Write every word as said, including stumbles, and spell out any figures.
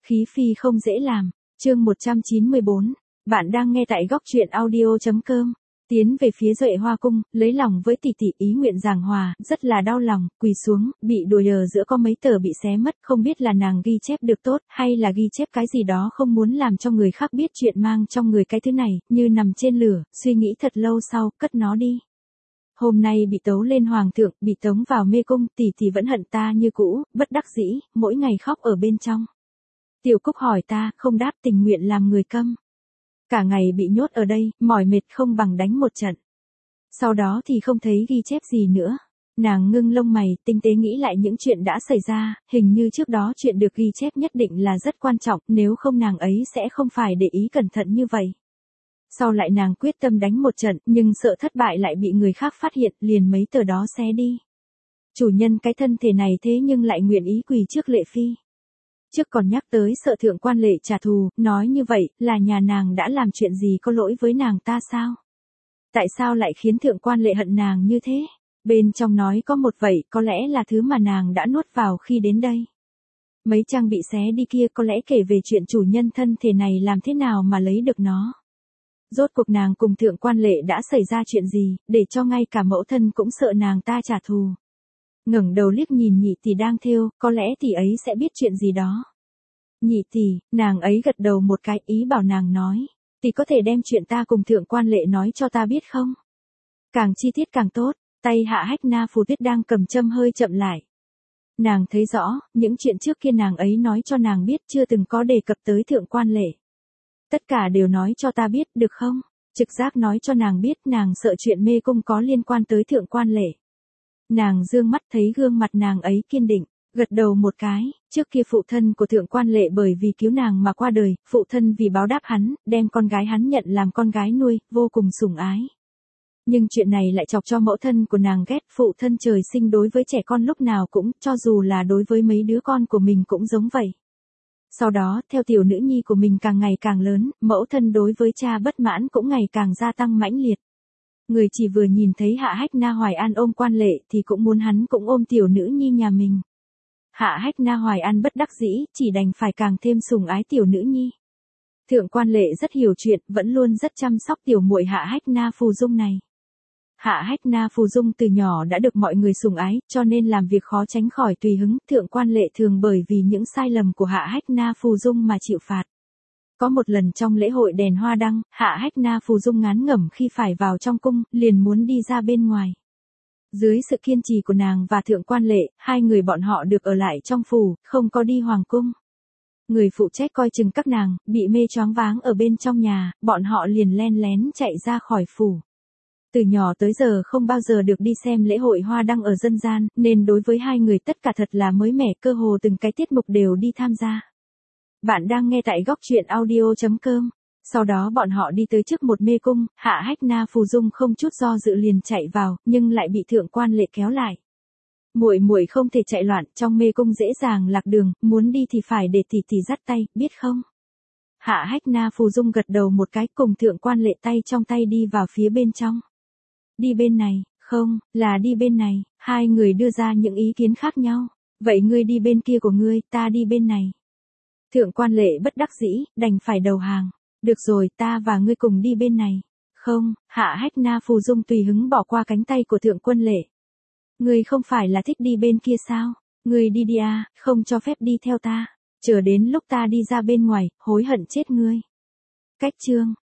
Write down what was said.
Khí phi không dễ làm. Chương một trăm chín mươi bốn. Bạn đang nghe tại góc truyện audio chấm com. Tiến về phía Duệ Hoa cung, lấy lòng với tỷ tỷ ý nguyện giảng hòa, rất là đau lòng, quỳ xuống, bị đùa nhờ giữa có mấy tờ bị xé mất, không biết là nàng ghi chép được tốt, hay là ghi chép cái gì đó không muốn làm cho người khác biết chuyện mang trong người cái thứ này, như nằm trên lửa, suy nghĩ thật lâu sau, cất nó đi. Hôm nay bị tấu lên hoàng thượng, bị tống vào mê cung, tỷ tỷ vẫn hận ta như cũ, bất đắc dĩ, mỗi ngày khóc ở bên trong. Tiểu Cúc hỏi ta, không đáp tình nguyện làm người câm. Cả ngày bị nhốt ở đây, mỏi mệt không bằng đánh một trận. Sau đó thì không thấy ghi chép gì nữa. Nàng ngưng lông mày, tinh tế nghĩ lại những chuyện đã xảy ra, hình như trước đó chuyện được ghi chép nhất định là rất quan trọng, nếu không nàng ấy sẽ không phải để ý cẩn thận như vậy. Sau lại nàng quyết tâm đánh một trận, nhưng sợ thất bại lại bị người khác phát hiện, liền mấy tờ đó xé đi. Chủ nhân cái thân thể này thế nhưng lại nguyện ý quỳ trước Lệ Phi. Trước còn nhắc tới sợ thượng quan Lệ trả thù, nói như vậy, là nhà nàng đã làm chuyện gì có lỗi với nàng ta sao? Tại sao lại khiến thượng quan Lệ hận nàng như thế? Bên trong nói có một vậy, có lẽ là thứ mà nàng đã nuốt vào khi đến đây. Mấy trang bị xé đi kia có lẽ kể về chuyện chủ nhân thân thể này làm thế nào mà lấy được nó. Rốt cuộc nàng cùng thượng quan Lệ đã xảy ra chuyện gì, để cho ngay cả mẫu thân cũng sợ nàng ta trả thù. Ngẩng đầu liếc nhìn nhị tỷ đang thêu, có lẽ tỷ ấy sẽ biết chuyện gì đó. Nhị tỷ, nàng ấy gật đầu một cái, ý bảo nàng nói, tỷ có thể đem chuyện ta cùng thượng quan Lệ nói cho ta biết không? Càng chi tiết càng tốt. Tay Hạ Hách Na Phù Tuyết đang cầm châm hơi chậm lại. Nàng thấy rõ, những chuyện trước kia nàng ấy nói cho nàng biết chưa từng có đề cập tới thượng quan Lệ. Tất cả đều nói cho ta biết, được không? Trực giác nói cho nàng biết nàng sợ chuyện mê cung có liên quan tới thượng quan Lệ. Nàng dương mắt thấy gương mặt nàng ấy kiên định, gật đầu một cái, trước kia phụ thân của thượng quan Lệ bởi vì cứu nàng mà qua đời, phụ thân vì báo đáp hắn, đem con gái hắn nhận làm con gái nuôi, vô cùng sủng ái. Nhưng chuyện này lại chọc cho mẫu thân của nàng ghét, phụ thân trời sinh đối với trẻ con lúc nào cũng, cho dù là đối với mấy đứa con của mình cũng giống vậy. Sau đó, theo tiểu nữ nhi của mình càng ngày càng lớn, mẫu thân đối với cha bất mãn cũng ngày càng gia tăng mãnh liệt. Người chỉ vừa nhìn thấy Hạ Hách Na Hoài An ôm quan Lệ thì cũng muốn hắn cũng ôm tiểu nữ nhi nhà mình. Hạ Hách Na Hoài An bất đắc dĩ, chỉ đành phải càng thêm sủng ái tiểu nữ nhi. Thượng quan Lệ rất hiểu chuyện, vẫn luôn rất chăm sóc tiểu muội Hạ Hách Na Phù Dung này. Hạ Hách Na Phù Dung từ nhỏ đã được mọi người sủng ái, cho nên làm việc khó tránh khỏi tùy hứng, thượng quan Lệ thường bởi vì những sai lầm của Hạ Hách Na Phù Dung mà chịu phạt. Có một lần trong lễ hội đèn hoa đăng, Hạ Hách Na Phù Dung ngán ngẩm khi phải vào trong cung, liền muốn đi ra bên ngoài. Dưới sự kiên trì của nàng và thượng quan Lệ, hai người bọn họ được ở lại trong phủ, không có đi hoàng cung. Người phụ trách coi chừng các nàng, bị mê choáng váng ở bên trong nhà, bọn họ liền len lén chạy ra khỏi phủ. Từ nhỏ tới giờ không bao giờ được đi xem lễ hội hoa đăng ở dân gian, nên đối với hai người tất cả thật là mới mẻ, cơ hồ từng cái tiết mục đều đi tham gia. Bạn đang nghe tại góc truyện audio chấm com. Sau đó bọn họ đi tới trước một mê cung, Hạ Hách Na Phù Dung không chút do dự liền chạy vào, nhưng lại bị thượng quan Lệ kéo lại. Muội muội không thể chạy loạn, trong mê cung dễ dàng lạc đường, muốn đi thì phải để tỷ tỷ dắt tay, biết không? Hạ Hách Na Phù Dung gật đầu một cái, cùng thượng quan Lệ tay trong tay đi vào phía bên trong. Đi bên này, không, là đi bên này, hai người đưa ra những ý kiến khác nhau. Vậy ngươi đi bên kia của ngươi, ta đi bên này. Thượng quan Lệ bất đắc dĩ, đành phải đầu hàng. Được rồi, ta và ngươi cùng đi bên này. Không, Hạ Hách Na Phù Dung tùy hứng bỏ qua cánh tay của thượng quan Lệ. Ngươi không phải là thích đi bên kia sao? Ngươi đi đi à, không cho phép đi theo ta. Chờ đến lúc ta đi ra bên ngoài, hối hận chết ngươi. Cách chương.